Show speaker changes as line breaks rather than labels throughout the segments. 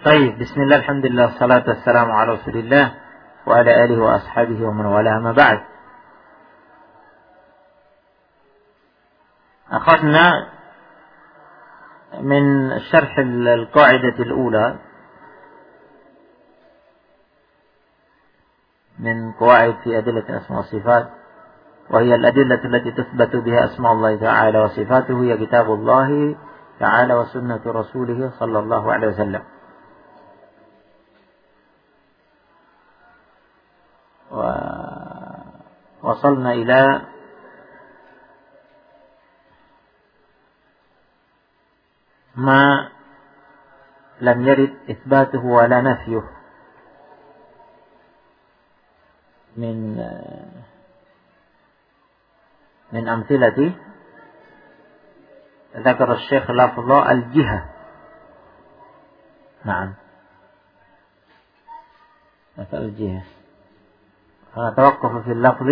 Baik, bismillah, alhamdulillah, salatu wassalamu ala rasulillah wa ala alihi wa ashabihi wa man wala ma ba'd. أخذنا من شرح القاعدة الأولى من قواعد في أدلة الأسماء والصفات، وهي الأدلة التي تثبت بها أسماء الله تعالى وصفاته، هي كتاب الله تعالى وسنة رسوله صلى الله عليه وسلم. ووصلنا إلى ما لم يرد إثباته ولا نفيه من أمثلة ذكر الشيخ لفظ الجهة. نعم، لفظ الجهة نتوقف في اللفظ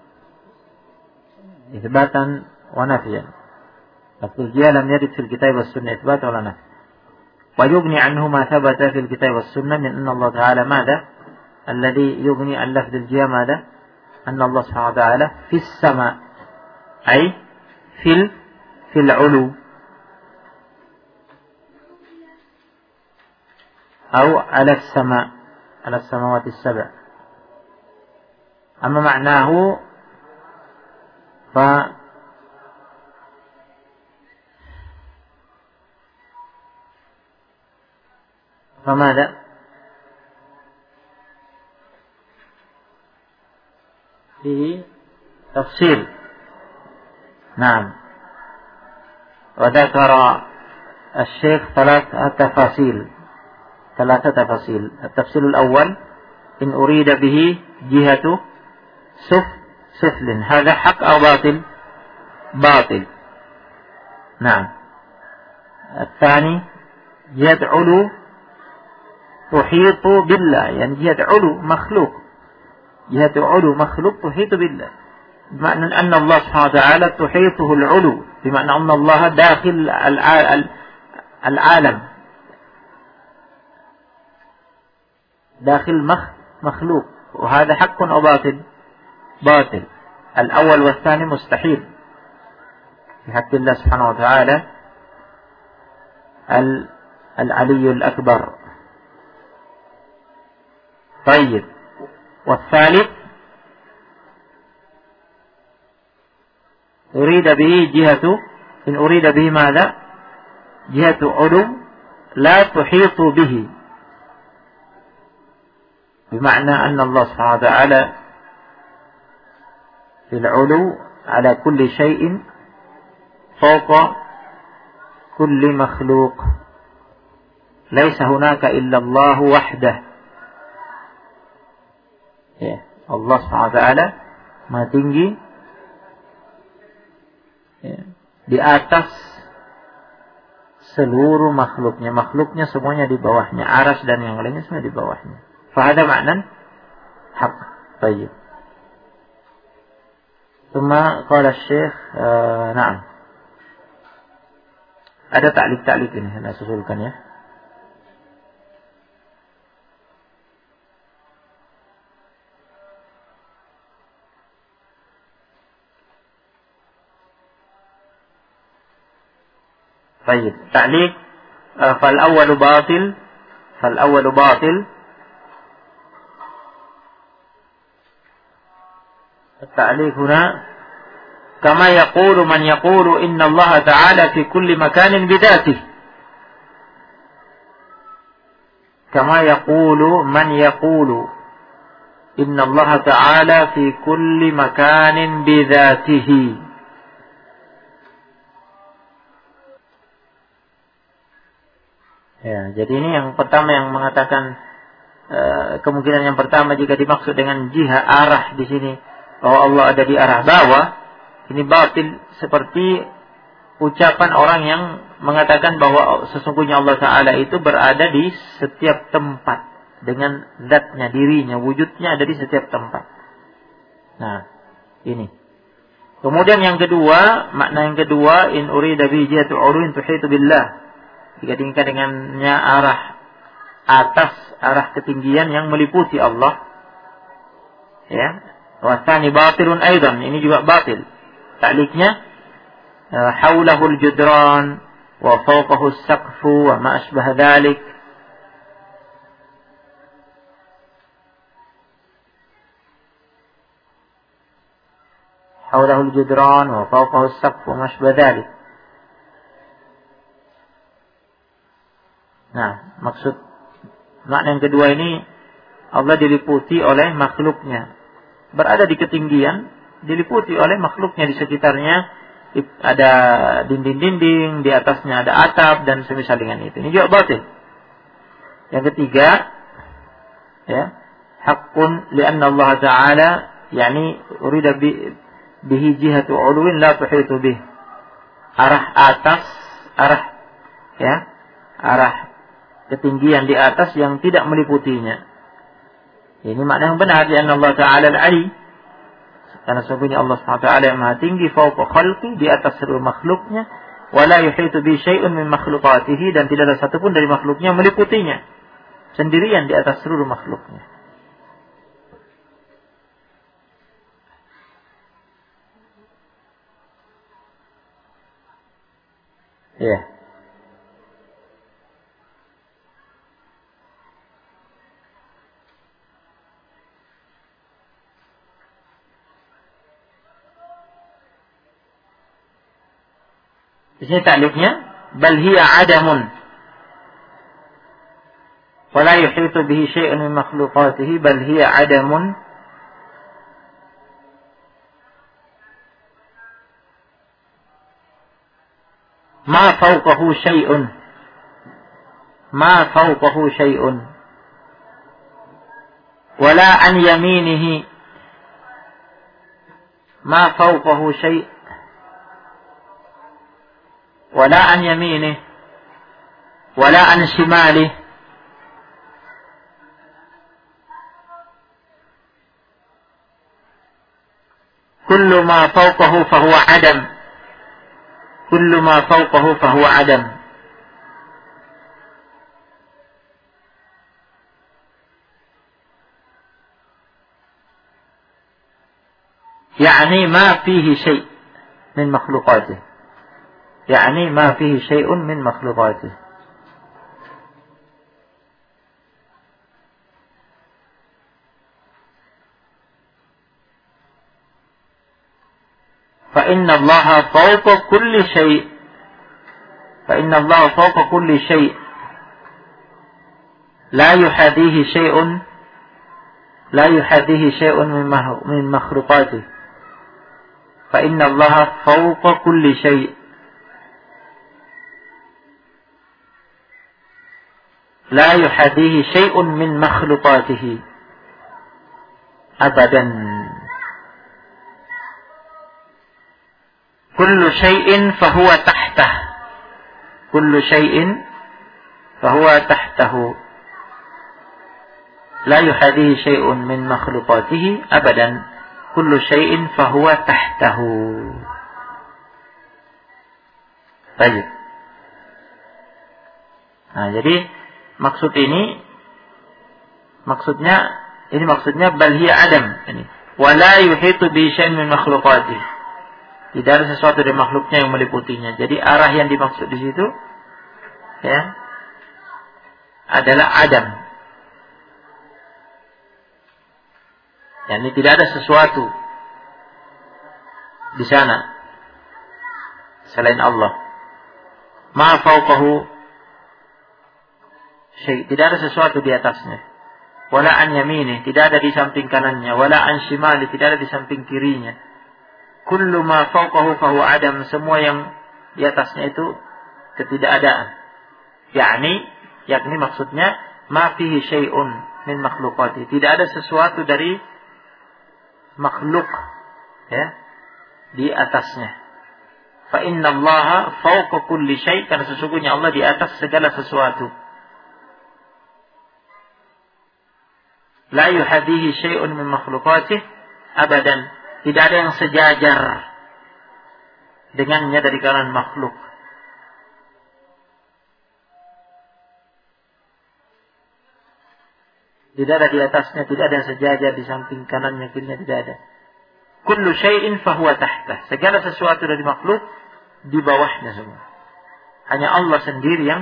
إثباتا ونفيا. لفظ الجهة لم يرد في الكتاب والسنة إثبات ولا نفي، ويغني عنه ما ثبت في الكتاب والسنة من أن الله تعالى ماذا؟ الذي يغني عن لفظ الجهة ماذا؟ أن الله سبحانه وتعالى في السماء، أي في العلو، أو على السماء، على السماوات السبع. أما معناه فماذا؟ فيه تفصيل. نعم، وذكر الشيخ ثلاثة تفاصيل. التفصيل الأول: إن أريد به جهة سفل، هذا حق أو باطل؟ باطل. نعم. الثاني: جهة علو تحيط بالله، يعني جهة علو مخلوق، جهة علو مخلوق تحيط بالله، بمعنى أن الله سبحانه وتعالى تحيطه العلو، بمعنى أن الله داخل العالم، داخل مخلوق، وهذا حق أو باطل؟ باطل. الأول والثاني مستحيل في حق الله سبحانه وتعالى العلي الأكبر. طيب، والثالث: أريد به جهة، إن أريد به ماذا؟ جهة علو لا تحيط به، بمعنى أن الله سبحانه وتعالى في العلو على كل شيء فوق كل مخلوق، ليس هناك إلا الله وحده. Allah subhanahu wa ta'ala maha tinggi di atas seluruh makhluknya. Makhluknya semuanya di bawahnya, aras dan yang lainnya semua di bawahnya. Fahada maknan haq. Baik. ثم قال الشيخ نعم. Ada ta'liq ini saya susulkan ya. طيب، تعليق: فالأول باطل. التعليق هنا: كما يقول من يقول إن الله تعالى في كل مكان بذاته. كما يقول من يقول إن الله تعالى في كل مكان بذاته. Ya, jadi ini yang pertama yang mengatakan kemungkinan yang pertama jika dimaksud dengan jihah arah di sini bahwa Allah ada di arah bawah, ini batil, seperti ucapan orang yang mengatakan bahwa sesungguhnya Allah Ta'ala itu berada di setiap tempat dengan zatnya, dirinya, wujudnya ada di setiap tempat. Nah, ini. Kemudian yang kedua, makna yang kedua: in urida bi jihatu ulun tuhitu billah. Jika diinginkan dengannya arah atas, arah ketinggian yang meliputi Allah. Ya, wa tsani batilun aidan, ini juga batil. Ta'liqnya haulahul judran wa fawqahu as-saqfu wa ma asbaha dzalik. Haulahul judran wa fawqahu as-saqfu wa ma asbaha dzalik. Nah, maksud makna yang kedua ini, Allah diliputi oleh makhluknya. Berada di ketinggian, diliputi oleh makhluknya di sekitarnya. Ada dinding-dinding, di atasnya ada atap, dan semisal dengan itu. Ini juga batil. Yang ketiga, ya, haqqun li'anna Allah Ta'ala, yani urida bihi jihatu uluwin la tuhitu bih. Arah atas, arah ketinggian di atas yang tidak meliputinya. Ini makna yang benar, karena Allah Ta'ala al-Ali, karena sesungguhnya Allah SWT yang maha tinggi, fawqa khalqi, di atas seluruh makhluknya, wala yuhitu bi syai'un min makhluqatihi, dan tidak ada satupun dari makhluknya meliputinya, sendirian di atas seluruh makhluknya. Ya. Di sini ta'liqnya, bal hiya adamun wa la yuhitu bihi syai'un min makhluqatihi, bal hiya adamun ma fawqahu syai'un, ma fawqahu syai'un wa la an yaminihi, ma fawqahu syai' ولا عن يمينه ولا عن شماله كل ما فوقه فهو عدم كل ما فوقه فهو عدم يعني ما فيه شيء من مخلوقاته يعني ما فيه شيء من مخلوقاته. فإن الله فوق كل شيء فإن الله فوق كل شيء لا يحاذيه شيء من مخلوقاته. فإن الله فوق كل شيء لا يحاذيه شيء من مخلوقاته أبدا. كل شيء فهو تحته كل شيء فهو تحته لا يحاذيه شيء من مخلوقاته أبدا. كل شيء فهو تحته. Baik. Nah, jadi maksudnya bal hiya adam, ini wala yuhitu bi syai'in min makhluqati, tidak ada sesuatu dari makhluknya yang meliputinya. Jadi arah yang dimaksud di situ, ya, adalah adam. Yani tidak ada sesuatu di sana selain Allah. Ma fawqahu syai', tidak ada sesuatu di atasnya. Wala an yaminih, tidak ada di samping kanannya. Wala an shimali, tidak ada di samping kirinya. Kullu ma fawqahu fahuwa adam, semua yang di atasnya itu ketidakadaan. Yakni maksudnya ma fihi syai'un min makhluqati, tidak ada sesuatu dari makhluk, ya, di atasnya. Fa inna Allaha fawqa kulli syai', karena sesungguhnya Allah di atas segala sesuatu. La yuhadihi syai'un min makhluqatih abadan, tidak ada yang sejajar dengannya dari kalangan makhluk. Tidak ada di atasnya, tidak ada sejajar di samping kanannya, kirinya, tidak ada. Kullu syai'in fahuwa tahtah. Segala sesuatu dari makhluk di bawahnya semua. Hanya Allah sendiri yang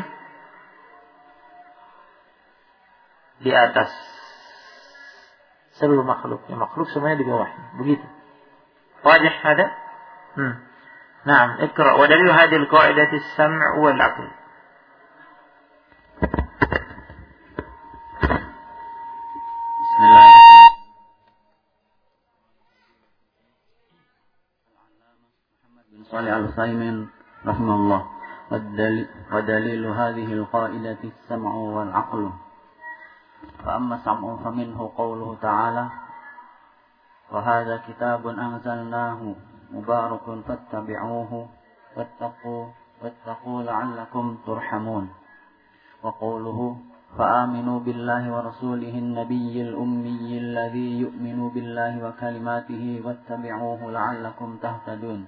di atas seluruh makhluknya. Makhluk semuanya di bawahnya. Begitu. Wajih ada? Naam, ikra. Wa dalil hadhihi al-qa'idati as-sam' wal 'aql.
Shalih Al-Utsaimin rahimahullah. Wa dalilu hadhihi al-qa'idati as-sam'u wal 'aqlu. Fa amma sam'u fa minhu qawluhu ta'ala wa hadha kitabun anzalnahu mubarakun fattabi'uhu wattaqu la'allakum turhamun. Wa qawluhu فآمنوا بالله ورسوله النبي الأمي الذي يؤمن بالله وكلماته واتبعوه لعلكم تهتدون.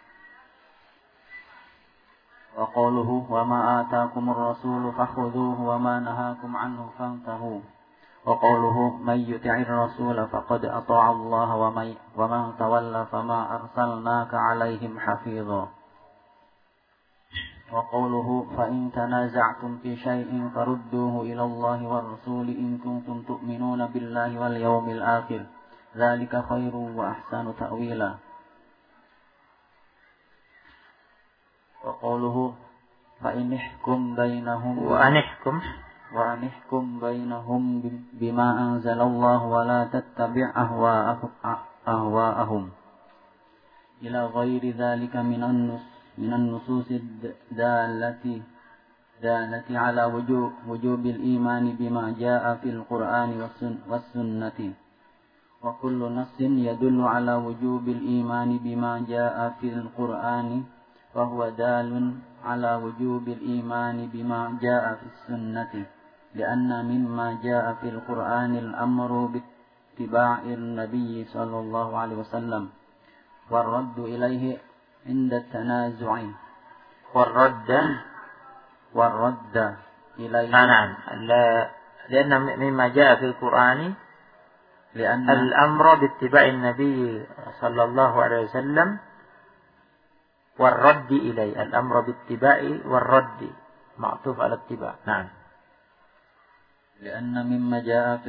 وقوله وما آتاكم الرسول فخذوه وما نهاكم عنه فانتهوا. وقوله من يطع الرسول فقد أطاع الله ومن تولى فما أرسلناك عليهم حفيظا. وقوله فإن تنازعتم في شيء فردوه إلى الله والرسول إن كنتم تؤمنون بالله واليوم الآخر ذلك خير وأحسن تأويلا. وقوله فإن احكم بينهم وأنحكم بينهم بما أنزل الله ولا تتبع أهواءهم إلى غير ذلك من النصوص الدالة على وجوب الإيمان بما جاء في القرآن والسنة. وكل نص يدل على وجوب الإيمان بما جاء في القرآن فهو دال على وجوب الإيمان بما جاء في السنة لأن مما جاء في القرآن الأمر باتباع النبي صلى الله عليه وسلم والرد إليه عند التنازع والرد إليه.
نعم. لأن مما جاء في القرآن لأن الأمر باتباع النبي صلى الله عليه وسلم والرد إليه. الأمر باتباع والرد معطوف على اتباع. نعم.
لأن مما جاء في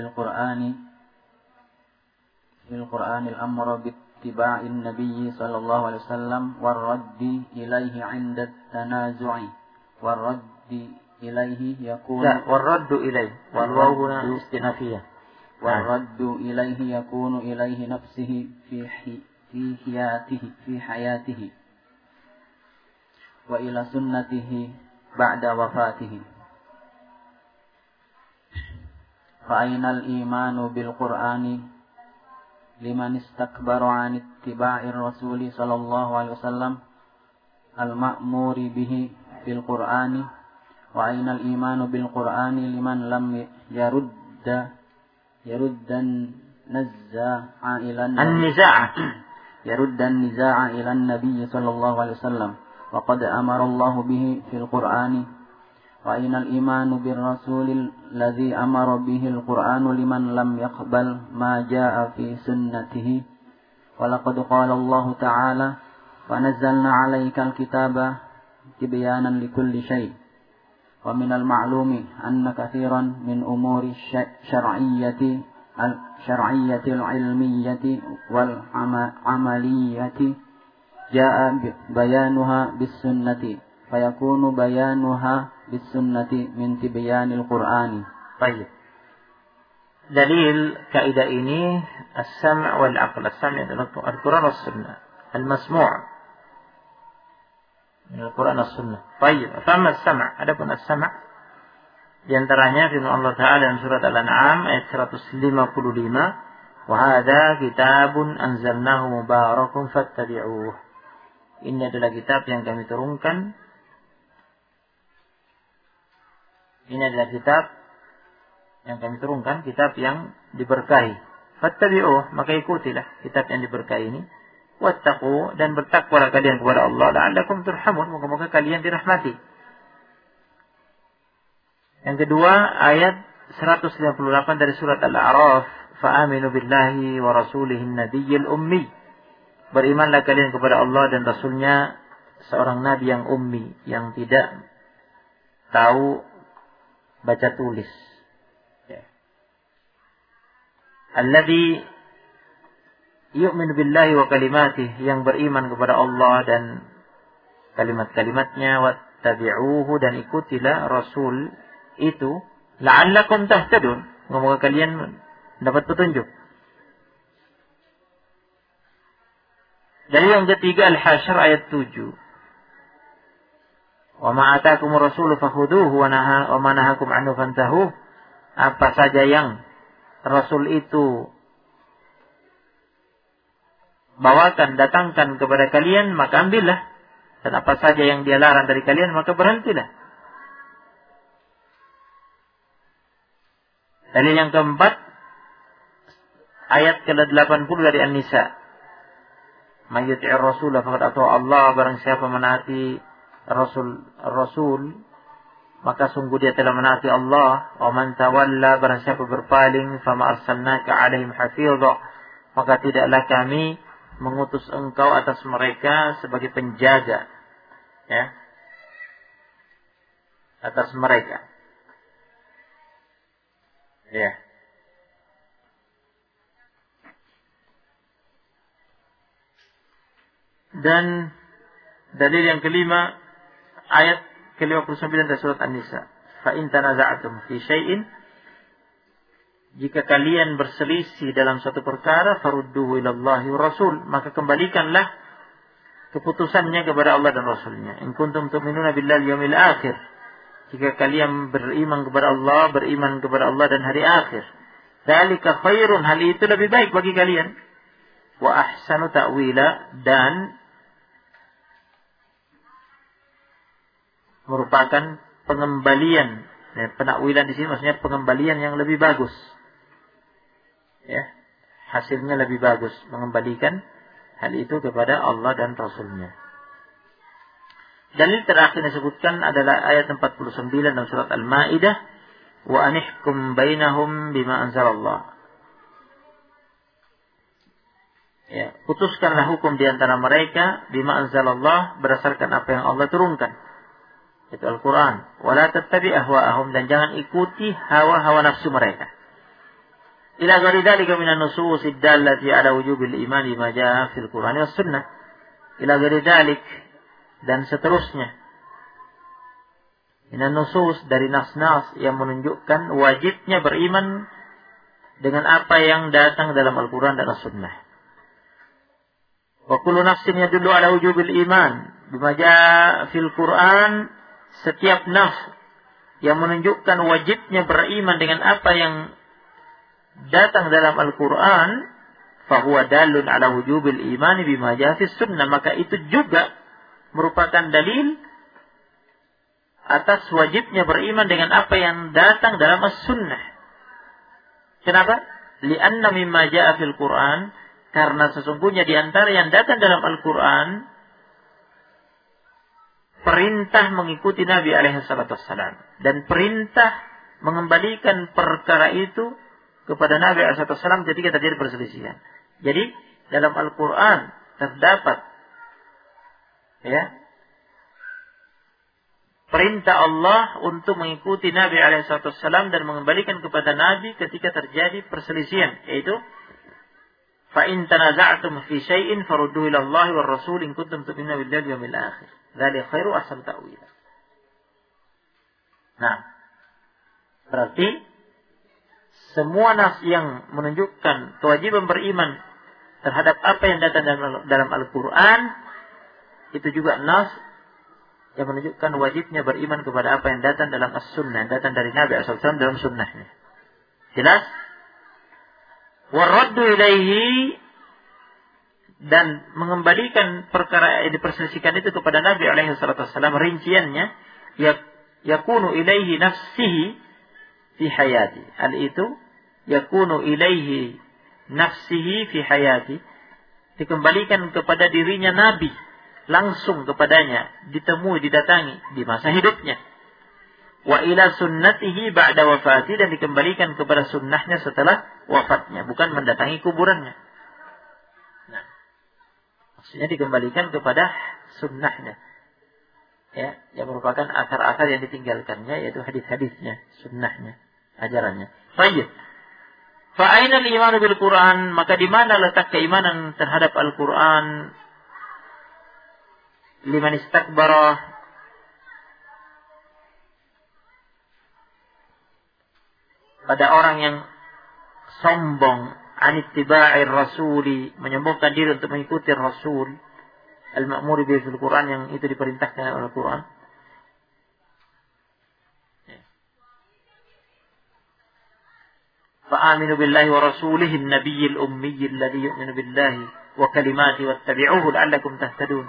القرآن الأمر باتباع النبي صلى الله عليه وسلم والرد إليه عند التنازع. والرد إليه يكون
والرد إليه والواو هنا استئنافية.
والرد إليه يكون إليه نفسه في حياته وإلى سنته بعد وفاته. فأين الإيمان بالقرآن لمن استكبر عن اتباع الرسول صلى الله عليه وسلم المأمور به في القرآن؟ وأين الإيمان بالقرآن لمن لم يرد النزاع إلى النبي صلى الله عليه وسلم وقد أمر الله به في القرآن؟ وأين الإيمان بالرسول الذي أمر به القرآن لمن لم يقبل ما جاء في سنته؟ ولقد قال الله تعالى ونزلنا عليك الكتاب تبيانا لكل شيء. ومن المعلوم أن كثيرا من أمور الشرعية العلمية والعملية جاء بيانها بالسنة فيكون بيانها بالسنة من تبيان القرآن.
طيب. Dalil kaidah ini as-sam' wal 'aql. As-sam' adalah Al-Quran was sunnah. Al-masmu' Al-Quran was sunnah. Baik. Fama as-sam'. Adapun as-sam' di antaranya firman Allah Ta'ala dalam surat Al-An'am ayat 155, "Wa hadza kitabun anzalnahu mubarakun fattabi'uh." Ini adalah kitab yang kami turunkan. Ini adalah kitab yang kami turunkan, kitab yang diberkahi. Fattabi'uh, maka ikutilah kitab yang diberkahi ini. Wattaqu, dan bertakwalah kalian kepada Allah. La'allakum turhamun, moga-moga kalian dirahmati. Yang kedua, ayat 158 dari surat Al-A'raf, fa'aminu billahi wa rasulihin nabiyyil ummi. Berimanlah kalian kepada Allah dan Rasulnya, seorang nabi yang ummi, yang tidak tahu baca tulis. Alladzi yu'minu billahi wa kalimatih, yang beriman kepada Allah dan kalimat-kalimatnya, wattabi'uhu, dan ikutilah Rasul itu, la'allakum tahtadun, semoga kalian dapat petunjuk. Dari yang ketiga Al-Hasyr ayat 7. Wa ma ataakumur rasulu fakhuduhu wa ma nahakum anhu fantahu. Apa saja yang Rasul itu bawakan, datangkan kepada kalian, maka ambillah. Dan apa saja yang dia larang dari kalian, maka berhentilah. Dalil yang keempat, ayat ke-80 dari An-Nisa. Mayyuti'ir rasulah faqad ata'a Allah, barang siapa menaati Rasul, maka sungguh dia telah menaati Allah. Wa man tawalla, barang siapa berpaling, fama arsalnaka 'alaihim hafidha, maka tidaklah kami mengutus engkau atas mereka sebagai penjaga, ya, atas mereka. Ya. Dan dalil yang kelima, ayat ke-59 dari surat An-Nisa. Fa in tanaza'tum fi syai'in, jika kalian berselisih dalam suatu perkara, farudduhu ilallahi wa rasul, maka kembalikanlah keputusannya kepada Allah dan Rasulnya. In kuntum tu'minuna billahi yawmil akhir, jika kalian beriman kepada Allah dan hari akhir. Dzalika khairun, hal itu lebih baik bagi kalian. Wa ahsanu ta'wila, dan merupakan pengembalian. Penakwilan di sini maksudnya pengembalian yang lebih bagus. Ya, hasilnya lebih bagus, mengembalikan hal itu kepada Allah dan Rasulnya. Dalil terakhir yang disebutkan adalah ayat 49 dalam surat Al-Maidah, wa anihkum bainahum bima anzalallah. Ya, putuskanlah hukum di antara mereka bima anzalallah, berdasarkan apa yang Allah turunkan, itu Al-Quran. Wala tattabi' ahwa'ahum, dan jangan ikuti hawa-hawa nafsu mereka. Ila ghairi dzalika minan nususid dallati ala wujubil iman bima jaa fil Qur'an was sunnah. Ila ghairi dzalik, dan seterusnya. Minan nusus, dari nas-nas yang menunjukkan wajibnya beriman dengan apa yang datang dalam Al-Quran dan As-Sunnah. Wa kullu nafsin yadullu ala wujubil iman bima jaa fil Qur'an, setiap nafs yang menunjukkan wajibnya beriman dengan apa yang datang dalam Al-Quran, fahuwa dalun ala wujubil iman bima jaa fis sunnah, maka itu juga merupakan dalil atas wajibnya beriman dengan apa yang datang dalam As-Sunnah. Kenapa? Li'anna mimma jaa fil Qur'an, karena sesungguhnya di antara yang datang dalam Al-Quran perintah mengikuti Nabi SAW, dan perintah mengembalikan perkara itu kepada Nabi SAW ketika terjadi perselisihan. Jadi dalam Al-Quran terdapat, ya, perintah Allah untuk mengikuti Nabi SAW dan mengembalikan kepada Nabi ketika terjadi perselisihan, yaitu fa in tanaza'tum fi syai'in farudduhu ila Allah war rasul in kuntum tu'minuna billahi wal yawmil akhir. Dzalika khairu ahsan ta'wila. Nah, berarti semua nas yang menunjukkan kewajiban beriman terhadap apa yang datang dalam Al-Quran, itu juga nas yang menunjukkan wajibnya beriman kepada apa yang datang dalam As-Sunnah, yang datang dari Nabi SAW dalam sunnahnya. Jelas? Waraddu ilaihi, dan mengembalikan perkara yang diperselisihkan itu kepada Nabi SAW, rinciannya, yakunu ilaihi nafsihi fi hayati. Hal itu yakunu ilaihi nafsihi fi hayati, dikembalikan kepada dirinya Nabi, langsung kepadanya, ditemui, didatangi di masa hidupnya. wa ila sunnatihi ba'da wafati, dan dikembalikan kepada sunnahnya setelah wafatnya, bukan mendatangi kuburannya. Nah, maksudnya dikembalikan kepada sunnahnya, ya, yang merupakan akar-akar yang ditinggalkannya, yaitu hadis-hadisnya, sunnahnya, ajarannya. Baik. Fa aina al-iman bil Quran? Maka di mana letak keimanan terhadap Al-Quran? Liman istakbara, pada orang yang sombong, anittiba'ir rasuli, menyombongkan diri untuk mengikuti Rasul, al-ma'mur bihi fil Quran, yang itu diperintahkan oleh Al-Quran. Fa'aminu billahi wa rasulihi an-nabiyyil ummiyyi alladhi yu'minu billahi wa kalimatihi wattabi'uhu la'allakum tahtadun.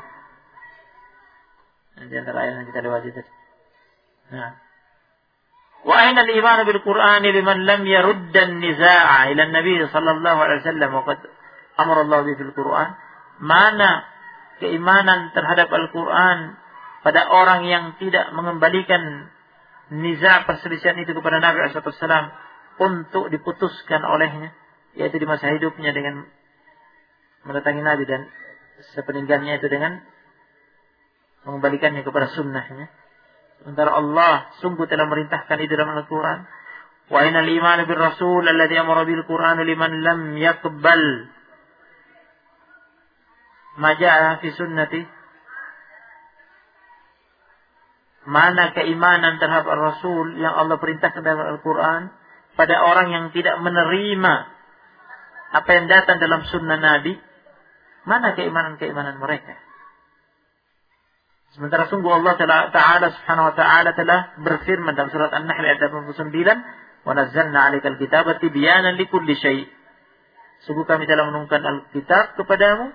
Di antara ayat yang kita lewati tadi. Nah. Wa aina al-iman bil Qur'an liman lam yarudda an-nizaa'a ila an-nabi sallallahu alaihi wasallam wa qad amara Allah bihi fil Qur'an? Mana keimanan terhadap Al-Qur'an pada orang yang tidak mengembalikan niza' perselisihan itu kepada Nabi sallallahu alaihi wasallam untuk diputuskan olehnya, yaitu di masa hidupnya dengan mendatangi Nabi, dan sepeninggalnya itu dengan mengembalikannya kepada sunnahnya. Sementara Allah sungguh telah merintahkan itu dalam Al-Quran. Wa inal iman bir rasul alladhi amara bil Quran liman lam yaqbal ma ja'a fi sunnati. Mana keimanan terhadap Rasul yang Allah perintahkan dalam Al-Quran pada orang yang tidak menerima apa yang datang dalam sunnah Nabi? Mana keimanan mereka? Sementara sungguh Allah Ta'ala subhanahu wa ta'ala telah berfirman dalam surat An-Nahl ayat 89, wa nazzalna 'alaikal kitaba tibyanan likulli syai'. Sungguh kami telah menurunkan Al-Kitab kepadamu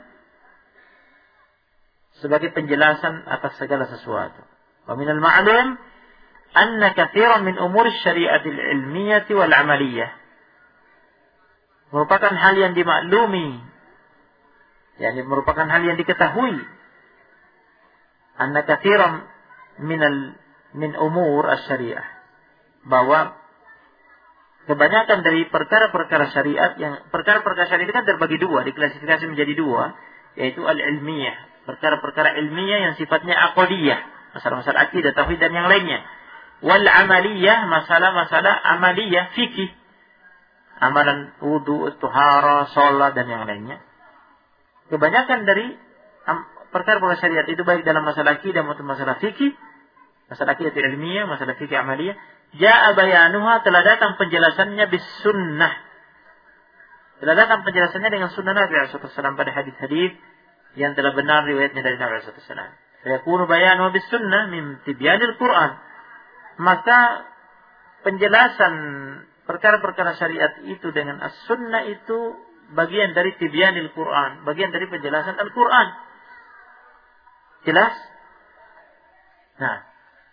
sebagai penjelasan atas segala sesuatu. Wa minal ma'lum anna katsiran min umuri syari'atil ilmiyyati wal 'amaliyah. Merupakan hal yang dimaklumi, yakni merupakan hal yang diketahui, anna katsiran min umur asy-syari'ah, bahwa kebanyakan dari perkara-perkara syariat, yang perkara-perkara syariat itu kan terbagi dua, diklasifikasi menjadi dua, yaitu al-ilmiyah, perkara-perkara ilmiah yang sifatnya aqdiyah, masalah-masalah akidah, tauhid dan yang lainnya. Wal amaliyah, masalah-masalah amaliyah, fikih, amalan wudu, taharah, salat dan yang lainnya. Kebanyakan dari perkara-perkara syariat itu, baik dalam masalah akidah maupun masalah fikih, masalah akidah ilmiah, masalah fikih amaliyah, ja'a bayanuha, telah datang penjelasannya bis sunnah. Telah datang penjelasannya dengan sunnah Nabi sallallahu alaihi wasallam pada hadis-hadis yang telah benar riwayatnya dari Nabi sallallahu alaihi wasallam. Fayakunu bayanuha bis sunnah min tibyanil Qur'an. Maka penjelasan perkara-perkara syariat itu dengan as-sunnah itu bagian dari tibyanil Qur'an, bagian dari penjelasan Al-Qur'an. Jelas? Nah,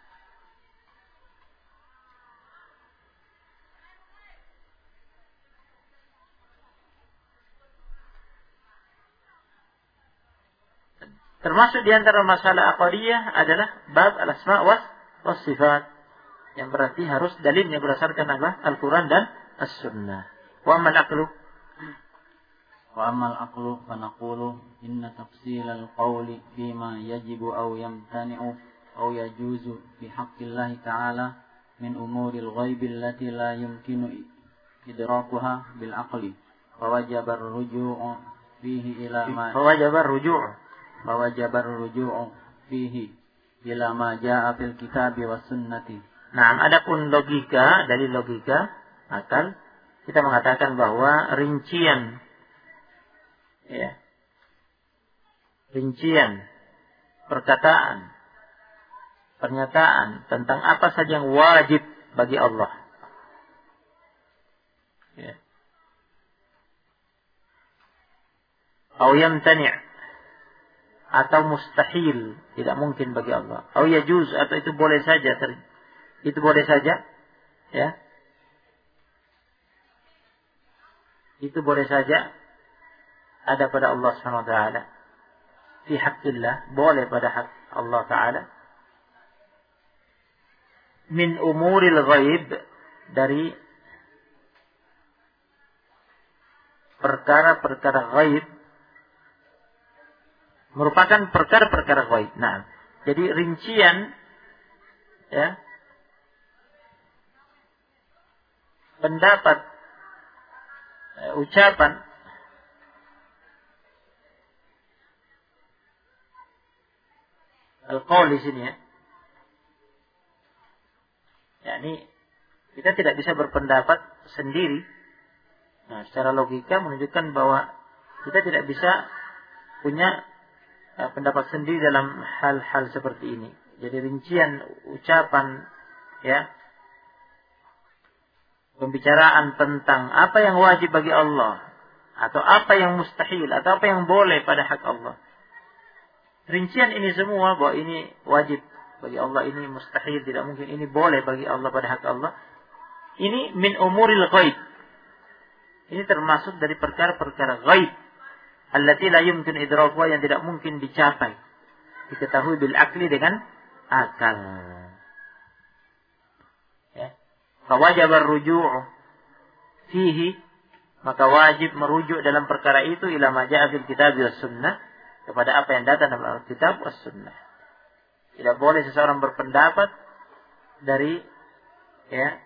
termasuk di antara masalah aqdiyah adalah bab al-asma' was sifat, yang berarti harus dalilnya berdasarkan apa? Al-Quran dan As-Sunnah. Wa amal aqlu,
وأما العقل فنقول إن تفصيل القول فيما يجب أو يمتنع أو يجوز في حق الله تعالى من أمور الغيب التي لا يمكن إدراكها بالعقل فوجب الرجوع فيه إلى ما جاء في الكتاب والسنة.
Nah, adapun logika, dari logika akal, kita mengatakan bahwa rincian perkataan, pernyataan tentang apa saja yang wajib bagi Allah, atau yamtani', atau mustahil, tidak mungkin bagi Allah, atau yajuz, atau itu boleh saja, ya, itu boleh saja ada pada Allah Subhanahu wa taala, fi haqqillah, boleh pada hak Allah taala, min umuril ghaib, dari perkara-perkara ghaib, merupakan perkara-perkara ghaib. Nah, jadi rincian ya pendapat ucapan al-qaul di sini ya. Yakni kita tidak bisa berpendapat sendiri. Nah, secara logika menunjukkan bahwa kita tidak bisa punya pendapat sendiri dalam hal-hal seperti ini. Jadi rincian ucapan ya, pembicaraan tentang apa yang wajib bagi Allah, atau apa yang mustahil, atau apa yang boleh pada hak Allah. Rincian ini semua bahwa ini wajib bagi Allah, ini mustahil, tidak mungkin, ini boleh bagi Allah pada hak Allah. Ini min umuril ghaib. Ini termasuk dari perkara-perkara ghaib. Allati la yumkin idrakuha, yang tidak mungkin dicapai, diketahui bil akli, dengan akal. Ya. Fawajib ar-ruju' fihi, maka wajib merujuk dalam perkara itu ila ma ja'a fil kitab was sunnah, kepada apa yang datang dalam Alkitab was sunnah. Tidak boleh seseorang berpendapat dari ya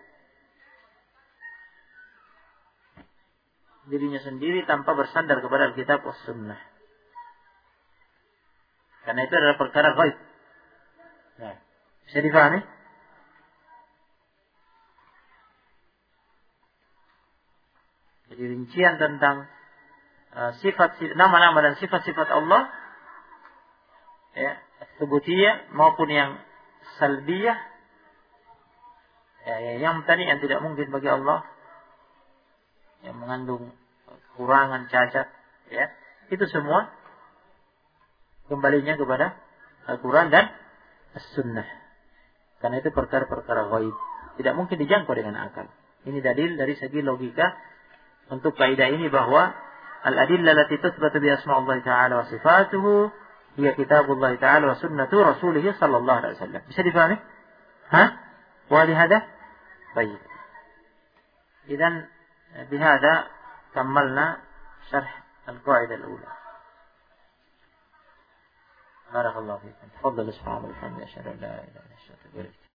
dirinya sendiri tanpa bersandar kepada Alkitab was sunnah. Karena itu adalah perkara ghaib. Nah, bisa difahami? Jadi rincian tentang nama-nama dan sifat-sifat Allah, ya, subutiyah maupun yang salbiyah, ya, yang tadi yang tidak mungkin bagi Allah, yang mengandung kekurangan, cacat, ya, itu semua kembalinya kepada Al-Quran dan As-Sunnah. Karena itu perkara-perkara ghaib, tidak mungkin dijangkau dengan akal. Ini dalil dari segi logika untuk kaidah ini, bahwa al-adillah allati tuthbatu bi asma'illah ta'ala wa sifatuhu hiya kitabullah ta'ala wa sunnatu rasulih sallallahu alaihi wasallam. Bisa difahami? Wa lihada? Baik. Idzan bihada kammalna syarh al-qaidah al-ula. Barakallahu fiikum. Tafadhalu subhanallahi wa bihamdihi, asyhadu an la ilaha illa anta, astaghfiruka wa atubu ilaik.